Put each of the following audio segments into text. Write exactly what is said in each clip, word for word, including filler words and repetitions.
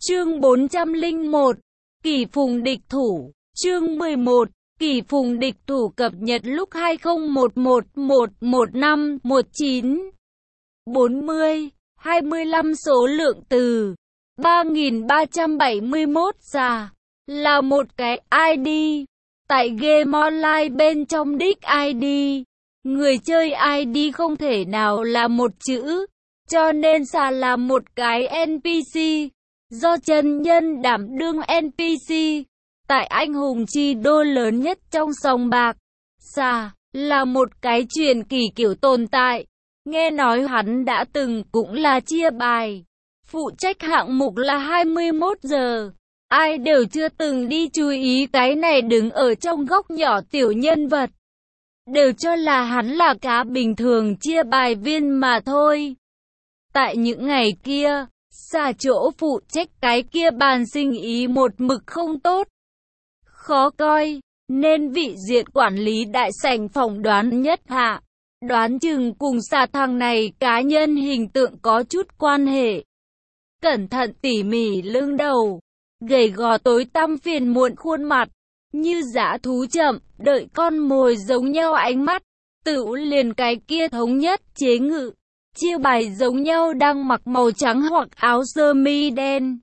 Chương bốn trăm lẻ một, Kỷ Phùng địch thủ. Chương mười một, Kỷ Phùng địch thủ cập nhật lúc hai không một một một một năm một chín bốn mươi, hai mươi lăm số lượng từ ba nghìn ba trăm bảy mươi mốt ra là một cái i đê. Tại game online bên trong đích i đê, người chơi i đê không thể nào là một chữ, cho nên xà là một cái en pê xê, do chân nhân đảm đương en pê xê. Tại anh hùng chi đô lớn nhất trong sòng bạc, xà là một cái truyền kỳ kiểu tồn tại. Nghe nói hắn đã từng cũng là chia bài, phụ trách hạng mục là hai mươi mốt giờ. Ai đều chưa từng đi chú ý cái này đứng ở trong góc nhỏ tiểu nhân vật, đều cho là hắn là cá bình thường chia bài viên mà thôi. Tại những ngày kia, xà chỗ phụ trách cái kia bàn sinh ý một mực không tốt, khó coi, nên vị diện quản lý đại sảnh phỏng đoán nhất hạ, đoán chừng cùng xà thằng này cá nhân hình tượng có chút quan hệ. Cẩn thận tỉ mỉ lưng đầu, gầy gò tối tăm phiền muộn khuôn mặt, như dã thú chậm, đợi con mồi giống nhau ánh mắt, tựu liền cái kia thống nhất chế ngự, chia bài giống nhau đang mặc màu trắng hoặc áo sơ mi đen.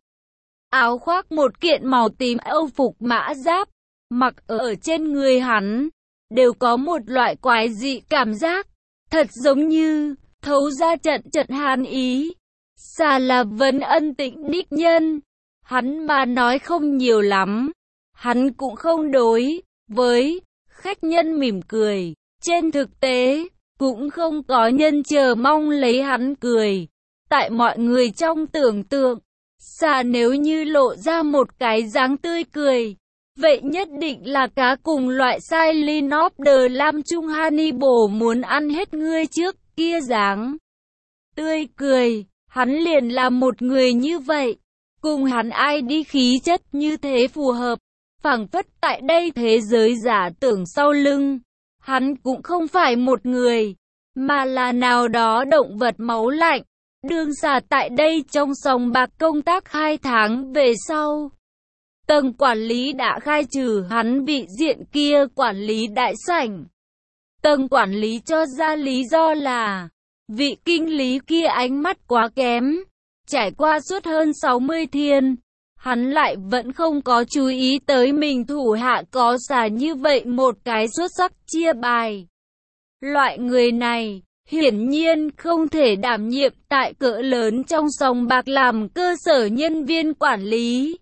Áo khoác một kiện màu tím âu phục mã giáp, mặc ở trên người hắn, đều có một loại quái dị cảm giác, thật giống như thấu ra trận trận hàn ý. Xà là Vân Ân Tĩnh đích nhân, hắn mà nói không nhiều lắm, hắn cũng không đối với khách nhân mỉm cười, trên thực tế cũng không có nhân chờ mong lấy hắn cười. Tại mọi người trong tưởng tượng, xà nếu như lộ ra một cái dáng tươi cười, vậy nhất định là cá cùng loại Silent of the Lam Trung Hannibal muốn ăn hết ngươi trước kia dáng tươi cười. Hắn liền là một người như vậy, cùng hắn ai đi khí chất như thế phù hợp, phảng phất tại đây thế giới giả tưởng sau lưng. Hắn cũng không phải một người, mà là nào đó động vật máu lạnh. Đương xà tại đây trong sòng bạc công tác hai tháng về sau, tầng quản lý đã khai trừ hắn vị diện kia quản lý đại sảnh. Tầng quản lý cho ra lý do là vị kinh lý kia ánh mắt quá kém. Trải qua suốt hơn sáu mươi thiên, hắn lại vẫn không có chú ý tới mình thủ hạ có xà như vậy một cái xuất sắc chia bài. Loại người này hiển nhiên không thể đảm nhiệm tại cỡ lớn trong sòng bạc làm cơ sở nhân viên quản lý.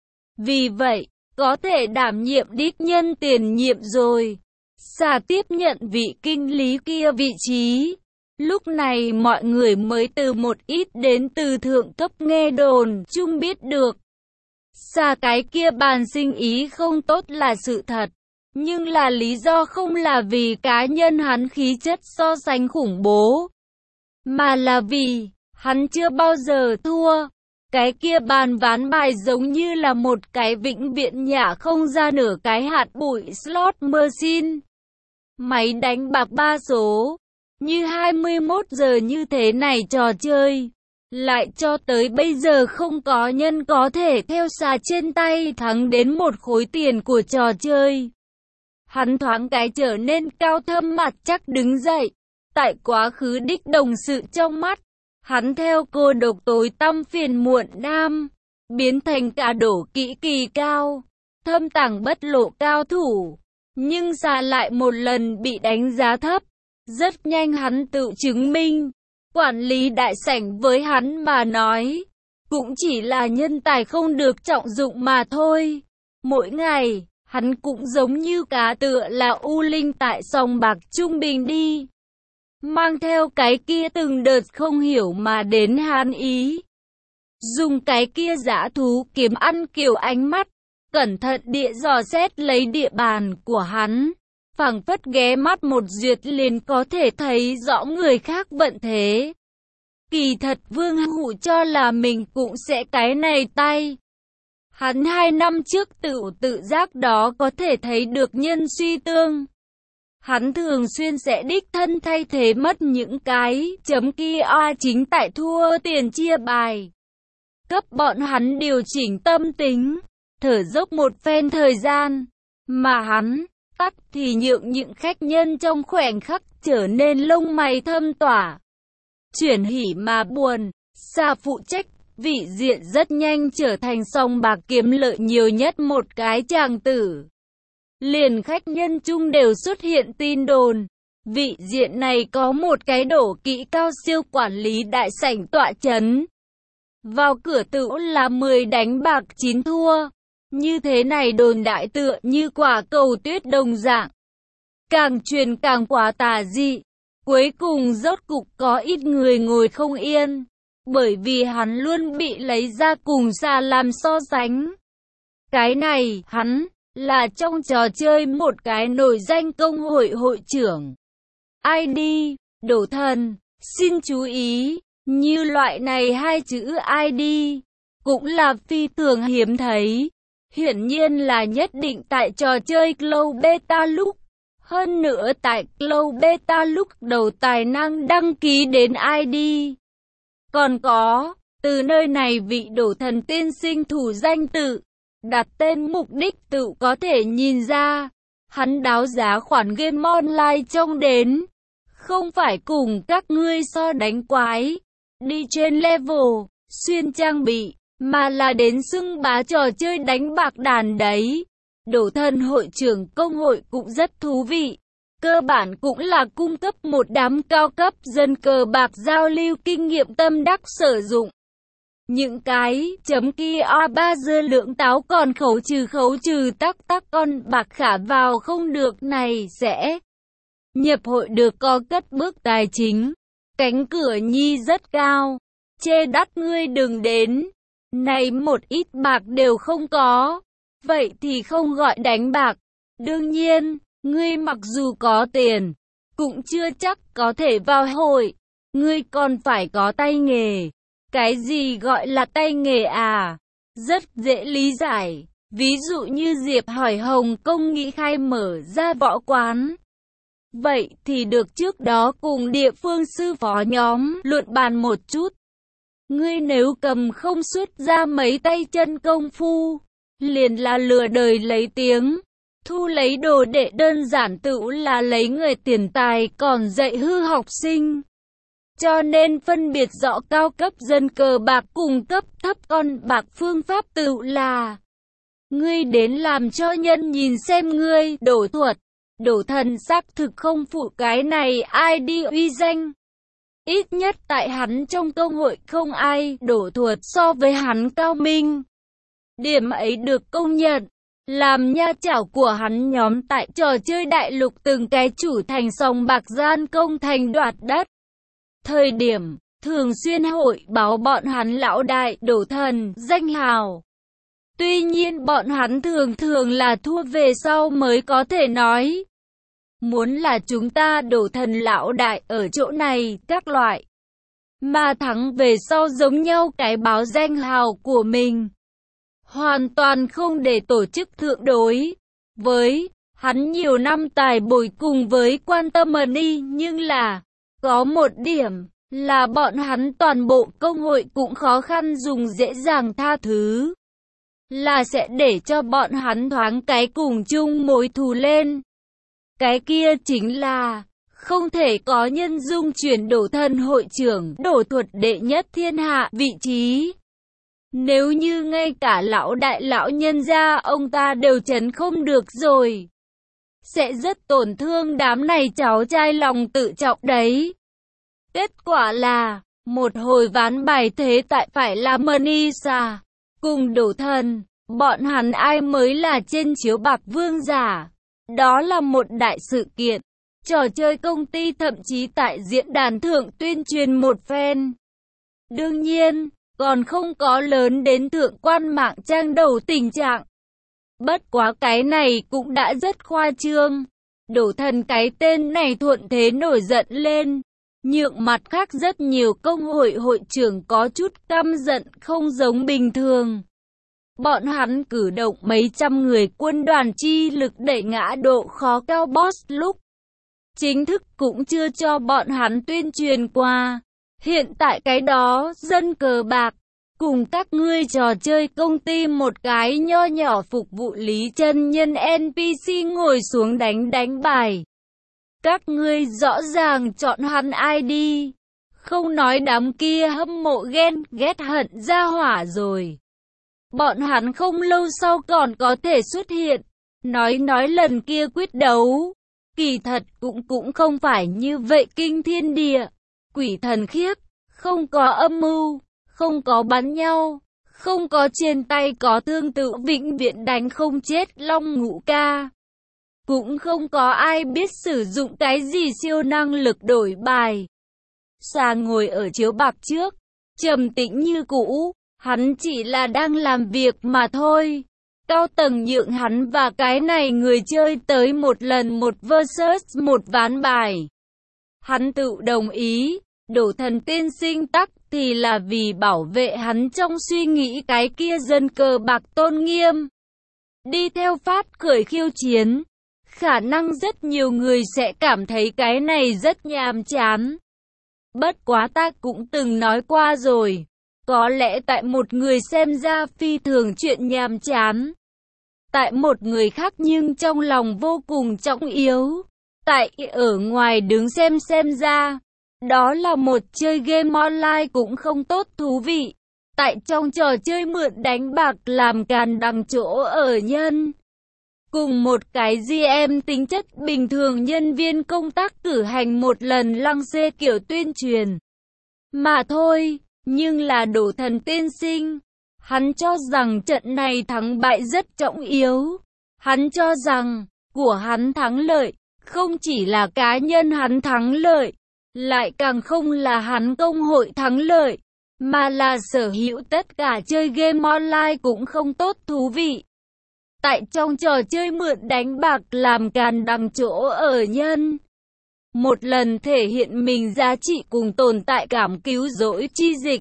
Vì vậy, có thể đảm nhiệm đích nhân tiền nhiệm rồi. Xà tiếp nhận vị kinh lý kia vị trí. Lúc này mọi người mới từ một ít đến từ thượng cấp nghe đồn chung biết được. Xà cái kia bàn sinh ý không tốt là sự thật, nhưng là lý do không là vì cá nhân hắn khí chất so sánh khủng bố, mà là vì hắn chưa bao giờ thua. Cái kia bàn ván bài giống như là một cái vĩnh viễn nhả không ra nửa cái hạt bụi slot machine, máy đánh bạc ba số. Như hai mươi mốt giờ như thế này trò chơi, lại cho tới bây giờ không có nhân có thể theo xà trên tay thắng đến một khối tiền của trò chơi. Hắn thoáng cái trở nên cao thâm mặt chắc đứng dậy. Tại quá khứ đích đồng sự trong mắt, hắn theo cô độc tối tăm phiền muộn nam, biến thành cả đổ kỹ kỳ cao, thâm tàng bất lộ cao thủ. Nhưng xà lại một lần bị đánh giá thấp. Rất nhanh hắn tự chứng minh, quản lý đại sảnh với hắn mà nói, cũng chỉ là nhân tài không được trọng dụng mà thôi. Mỗi ngày, hắn cũng giống như cá tựa là u linh tại sòng bạc trung bình đi, mang theo cái kia từng đợt không hiểu mà đến hàn ý. Dùng cái kia dã thú kiếm ăn kiểu ánh mắt, cẩn thận địa dò xét lấy địa bàn của hắn. Phảng phất ghé mắt một duyệt liền có thể thấy rõ người khác vận thế. Kỳ thật Vương Hụ cho là mình cũng sẽ cái này tay. Hắn hai năm trước tự tự giác đó có thể thấy được nhân suy tương. Hắn thường xuyên sẽ đích thân thay thế mất những cái chấm kia chính tại thua tiền chia bài. cấp bọn hắn điều chỉnh tâm tính, thở dốc một phen thời gian, mà hắn tắc thì nhượng những khách nhân trong khoảnh khắc trở nên lông mày thâm tỏa, chuyển hỉ mà buồn. Xa phụ trách vị diện rất nhanh trở thành sòng bạc kiếm lợi nhiều nhất một cái chàng tử. Liền khách nhân chung đều xuất hiện tin đồn, vị diện này có một cái đổ kỹ cao siêu quản lý đại sảnh tọa chấn. Vào cửa tựu là mười đánh bạc chín thua. Như thế này đồn đại tựa như quả cầu tuyết đồng dạng. Càng truyền càng quá tà dị. Cuối cùng rốt cục có ít người ngồi không yên. Bởi vì hắn luôn bị lấy ra cùng xa làm so sánh. Cái này, hắn, là trong trò chơi một cái nổi danh công hội hội trưởng. i đê, đổ thần, xin chú ý, như loại này hai chữ i đê, cũng là phi thường hiếm thấy. Hiển nhiên là nhất định tại trò chơi Cloud Beta lúc. Hơn nữa tại Cloud Beta lúc đầu tài năng đăng ký đến i đê. Còn có, từ nơi này vị đổ thần tiên sinh thủ danh tự, đặt tên mục đích tự có thể nhìn ra. Hắn đáo giá khoản game online trong đến. Không phải cùng các ngươi so đánh quái, đi trên level, xuyên trang bị, mà là đến xưng bá trò chơi đánh bạc đàn đấy. Đổ thần hội trưởng công hội cũng rất thú vị. Cơ bản cũng là cung cấp một đám cao cấp dân cờ bạc giao lưu kinh nghiệm tâm đắc sử dụng. Những cái chấm kia a ba dơ lượng táo còn khấu trừ khấu trừ tắc tắc con bạc khả vào không được này sẽ nhập hội được có cất bước tài chính. Cánh cửa nhi rất cao, chê đắt ngươi đừng đến. Này một ít bạc đều không có, vậy thì không gọi đánh bạc. Đương nhiên, ngươi mặc dù có tiền, cũng chưa chắc có thể vào hội. Ngươi còn phải có tay nghề. Cái gì gọi là tay nghề à? Rất dễ lý giải. Ví dụ như Diệp hỏi Hồng Kông nghĩ khai mở ra võ quán. Vậy thì được trước đó cùng địa phương sư phó nhóm luận bàn một chút. Ngươi nếu cầm không xuất ra mấy tay chân công phu, liền là lừa đời lấy tiếng. Thu lấy đồ đệ đơn giản tự là lấy người tiền tài còn dạy hư học sinh. Cho nên phân biệt rõ cao cấp dân cờ bạc cùng cấp thấp con bạc phương pháp tự là ngươi đến làm cho nhân nhìn xem ngươi đổ thuật. Đổ thần xác thực không phụ cái này ai đi uy danh. Ít nhất tại hắn trong công hội không ai đổ thuật so với hắn cao minh. Điểm ấy được công nhận. Làm nha chảo của hắn nhóm tại trò chơi đại lục từng cái chủ thành sòng bạc gian công thành đoạt đất. Thời điểm, thường xuyên hội báo bọn hắn lão đại đổ thần, danh hào. Tuy nhiên bọn hắn thường thường là thua về sau mới có thể nói. Muốn là chúng ta đổ thần lão đại ở chỗ này, các loại. Mà thắng về sau giống nhau cái báo danh hào của mình. Hoàn toàn không để tổ chức thượng đối. Với hắn nhiều năm tài bồi cùng với quan tâm money, nhưng là có một điểm là bọn hắn toàn bộ công hội cũng khó khăn dùng dễ dàng tha thứ. Là sẽ để cho bọn hắn thoáng cái cùng chung mối thù lên. Cái kia chính là không thể có nhân dung chuyển đổ thần hội trưởng đổ thuật đệ nhất thiên hạ vị trí. Nếu như ngay cả lão đại lão nhân gia ông ta đều chấn không được rồi, sẽ rất tổn thương đám này cháu trai lòng tự trọng đấy. Kết quả là, một hồi ván bài thế tại phải là Manisa, cùng đổ thần, bọn hắn ai mới là trên chiếu bạc vương giả. Đó là một đại sự kiện. Trò chơi công ty thậm chí tại diễn đàn thượng tuyên truyền một phen. Đương nhiên, còn không có lớn đến thượng quan mạng trang đầu tình trạng. Bất quá cái này cũng đã rất khoa trương. Đổ thần cái tên này thuận thế nổi giận lên. Nhượng mặt khác rất nhiều công hội hội trưởng có chút căm giận không giống bình thường. Bọn hắn cử động mấy trăm người quân đoàn chi lực đẩy ngã độ khó cao boss lúc. Chính thức cũng chưa cho bọn hắn tuyên truyền qua. Hiện tại cái đó, dân cờ bạc, Cùng các ngươi trò chơi công ty một cái nho nhỏ phục vụ Lý chân nhân en pê xê ngồi xuống đánh đánh bài. Các ngươi rõ ràng chọn hắn ai đi. Không nói đám kia hâm mộ ghen ghét hận ra hỏa rồi. Bọn hắn không lâu sau còn có thể xuất hiện. Nói nói lần kia quyết đấu. Kỳ thật cũng cũng không phải như vậy kinh thiên địa. Quỷ thần khiếp. Không có âm mưu. Không có bắn nhau. Không có trên tay có thương tự vĩnh viễn đánh không chết Long Ngũ ca. Cũng không có ai biết sử dụng cái gì siêu năng lực đổi bài. Xà ngồi ở chiếu bạc trước. Trầm tĩnh như cũ. Hắn chỉ là đang làm việc mà thôi. Cao tầng nhượng hắn và cái này người chơi tới một lần một versus một ván bài. Hắn tự đồng ý. Đổ thần tiên sinh tắc thì là vì bảo vệ hắn trong suy nghĩ cái kia dân cờ bạc tôn nghiêm. Đi theo phát khởi khiêu chiến. Khả năng rất nhiều người sẽ cảm thấy cái này rất nhàm chán. Bất quá ta cũng từng nói qua rồi. Có lẽ tại một người xem ra phi thường chuyện nhàm chán. Tại một người khác nhưng trong lòng vô cùng trọng yếu. Tại ở ngoài đứng xem xem ra. Đó là một chơi game online cũng không tốt thú vị. Tại trong trò chơi mượn đánh bạc làm càn đằng chỗ ở nhân. Cùng một cái giê em tính chất bình thường nhân viên công tác cử hành một lần lăng xê kiểu tuyên truyền. Mà thôi, nhưng là Đổ thần tiên sinh. Hắn cho rằng trận này thắng bại rất trọng yếu. Hắn cho rằng, của hắn thắng lợi, không chỉ là cá nhân hắn thắng lợi. Lại càng không là hắn công hội thắng lợi, mà là sở hữu tất cả chơi game online cũng không tốt thú vị. Tại trong trò chơi mượn đánh bạc làm càn đằng chỗ ở nhân. Một lần thể hiện mình giá trị cùng tồn tại cảm cứu rỗi chi dịch.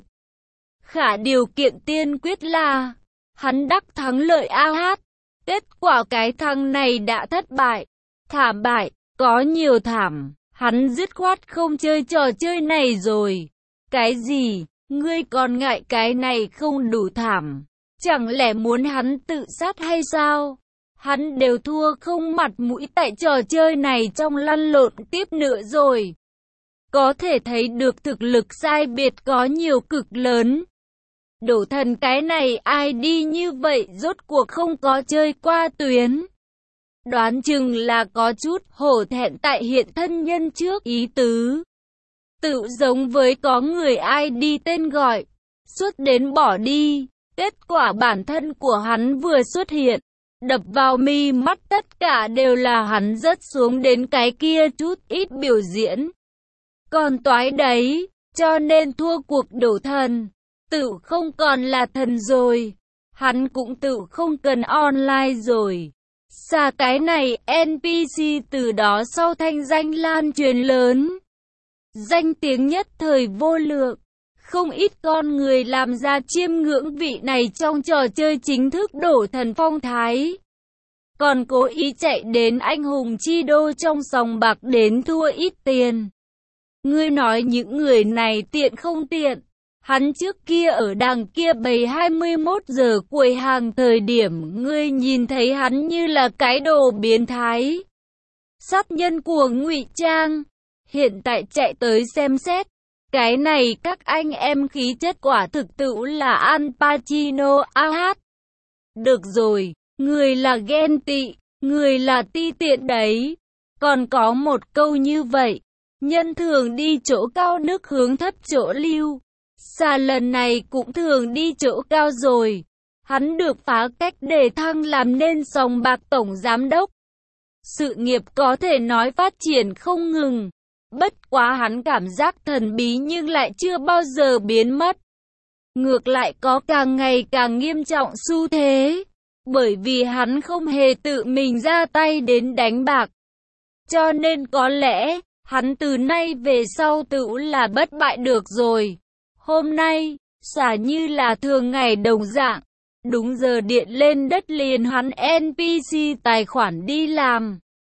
Khả điều kiện tiên quyết là, hắn đắc thắng lợi a hát. Kết quả cái thằng này đã thất bại, thảm bại, có nhiều thảm. Hắn dứt khoát không chơi trò chơi này rồi. Cái gì? Ngươi còn ngại cái này không đủ thảm? Chẳng lẽ muốn hắn tự sát hay sao? Hắn đều thua không mặt mũi tại trò chơi này trong lăn lộn tiếp nữa rồi. Có thể thấy được thực lực sai biệt có nhiều cực lớn. Đổ thần cái này ai đi như vậy rốt cuộc không có chơi qua tuyến. Đoán chừng là có chút hổ thẹn tại hiện thân nhân trước ý tứ. Tự giống với có người ai đi tên gọi, suốt đến bỏ đi. Kết quả bản thân của hắn vừa xuất hiện, đập vào mi mắt tất cả đều là hắn rớt xuống đến cái kia chút ít biểu diễn. Còn toái đấy, cho nên thua cuộc Đổ thần, tự không còn là thần rồi. Hắn cũng tự không cần online rồi. Xa cái này en pê xê từ đó sau thanh danh lan truyền lớn. Danh tiếng nhất thời vô lượng. Không ít con người làm ra chiêm ngưỡng vị này trong trò chơi chính thức Đổ thần phong thái. Còn cố ý chạy đến anh hùng chi đô trong sòng bạc đến thua ít tiền. Ngươi nói những người này tiện không tiện. Hắn trước kia ở đằng kia bày hai mươi mốt giờ quầy hàng thời điểm ngươi nhìn thấy hắn như là cái đồ biến thái. Sát nhân của ngụy trang. Hiện tại chạy tới xem xét. Cái này các anh em khí chất quả thực tự là Al Pacino a hát. Được rồi, người là ghen tị, người là ti tiện đấy. Còn có một câu như vậy. Nhân thường đi chỗ cao nước hướng thấp chỗ lưu. Xa lần này cũng thường đi chỗ cao rồi. Hắn được phá cách để thăng làm nên sòng bạc tổng giám đốc. Sự nghiệp có thể nói phát triển không ngừng. Bất quá hắn cảm giác thần bí nhưng lại chưa bao giờ biến mất. Ngược lại có càng ngày càng nghiêm trọng xu thế. Bởi vì hắn không hề tự mình ra tay đến đánh bạc. Cho nên có lẽ, hắn từ nay về sau tự là bất bại được rồi. Hôm nay, xả như là thường ngày đồng dạng. Đúng giờ điện lên đất liền hắn en pê xê tài khoản đi làm.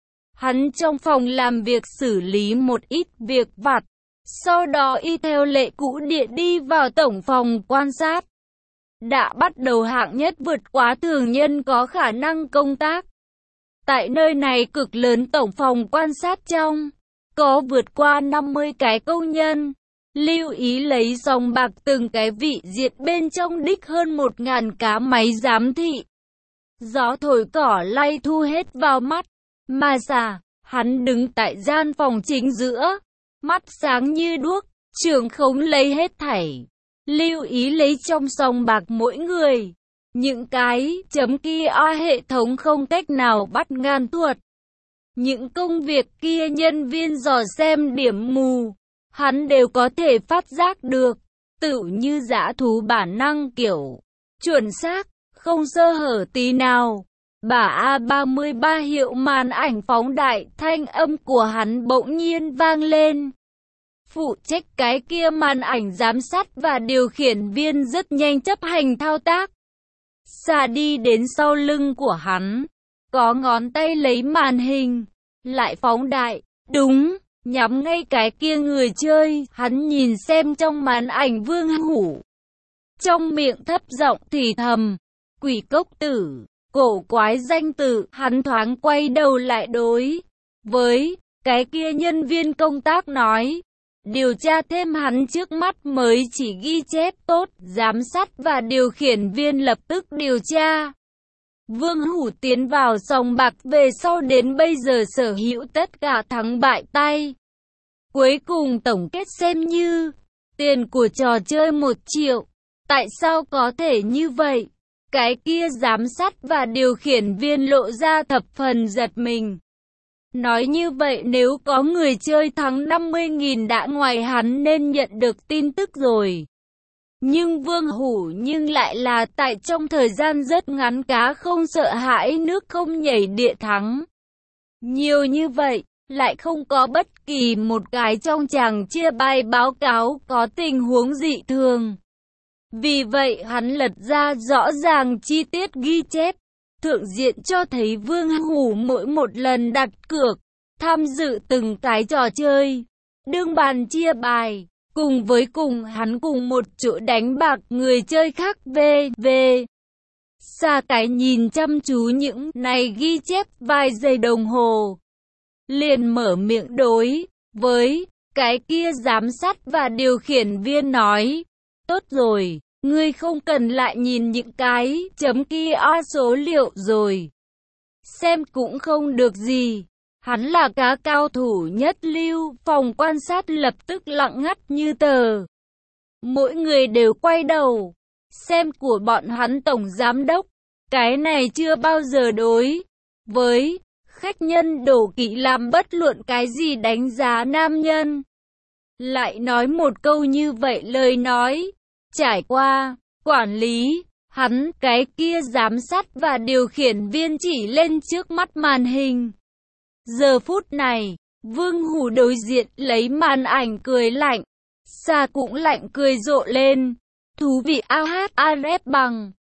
Hắn trong phòng làm việc xử lý một ít việc vặt. Sau đó y theo lệ cũ điện đi vào tổng phòng quan sát. đã bắt đầu hạng nhất vượt quá thường nhân có khả năng công tác. Tại nơi này cực lớn tổng phòng quan sát trong, có vượt qua năm mươi cái công nhân. Lưu ý lấy sòng bạc từng cái vị diện bên trong đích hơn một ngàn cá máy giám thị. Gió thổi cỏ lay thu hết vào mắt. Mà xà, hắn đứng tại gian phòng chính giữa, mắt sáng như đuốc, trưởng khống lấy hết thảy. Lưu ý lấy trong sòng bạc mỗi người. Những cái chấm kia hệ thống không cách nào bắt ngan thuật. Những công việc kia nhân viên dò xem điểm mù, hắn đều có thể phát giác được. Tựu như dã thú bản năng kiểu chuẩn xác, không sơ hở tí nào. Bà A ba mươi ba hiệu màn ảnh phóng đại, thanh âm của hắn bỗng nhiên vang lên. Phụ trách cái kia màn ảnh giám sát và điều khiển viên rất nhanh chấp hành thao tác. Xà đi đến sau lưng của hắn, có ngón tay lấy màn hình, lại phóng đại, đúng, nhắm ngay cái kia người chơi. Hắn nhìn xem trong màn ảnh Vương Hủ, trong miệng thấp giọng thì thầm, quỷ cốc tử, cổ quái danh tử. Hắn thoáng quay đầu lại đối với cái kia nhân viên công tác nói, điều tra thêm hắn trước mắt mới chỉ ghi chép tốt. Giám sát và điều khiển viên lập tức điều tra. Vương Hủ tiến vào sòng bạc về sau đến bây giờ sở hữu tất cả thắng bại tay. Cuối cùng tổng kết xem như tiền của trò chơi một triệu. Tại sao có thể như vậy? Cái kia giám sát và điều khiển viên lộ ra thập phần giật mình. Nói như vậy nếu có người chơi thắng năm mươi nghìn đã ngoài hắn nên nhận được tin tức rồi. Nhưng Vương Hủ nhưng lại là tại trong thời gian rất ngắn cá không sợ hãi nước không nhảy địa thắng. Nhiều như vậy, lại không có bất kỳ một cái trong chàng chia bài báo cáo có tình huống dị thường. Vì vậy hắn lật ra rõ ràng chi tiết ghi chép. Thượng diện cho thấy Vương Hủ mỗi một lần đặt cược, tham dự từng cái trò chơi, đương bàn chia bài, cùng với cùng hắn cùng một chỗ đánh bạc người chơi khác về về. Xa cái nhìn chăm chú những này ghi chép vài giây đồng hồ, liền mở miệng đối với cái kia giám sát và điều khiển viên nói, tốt rồi. Ngươi không cần lại nhìn những cái chấm kia số liệu rồi. Xem cũng không được gì. Hắn là cá cao thủ nhất lưu. Phòng quan sát lập tức lặng ngắt như tờ. Mỗi người đều quay đầu xem của bọn hắn tổng giám đốc. Cái này chưa bao giờ đối với khách nhân đổ kỵ làm bất luận cái gì đánh giá nam nhân. Lại nói một câu như vậy lời nói. Trải qua quản lý, hắn cái kia giám sát và điều khiển viên chỉ lên trước mắt màn hình. Giờ phút này, Vương Hủ đối diện lấy màn ảnh cười lạnh. Xa cũng lạnh cười rộ lên. Thú vị a hát a rép bằng.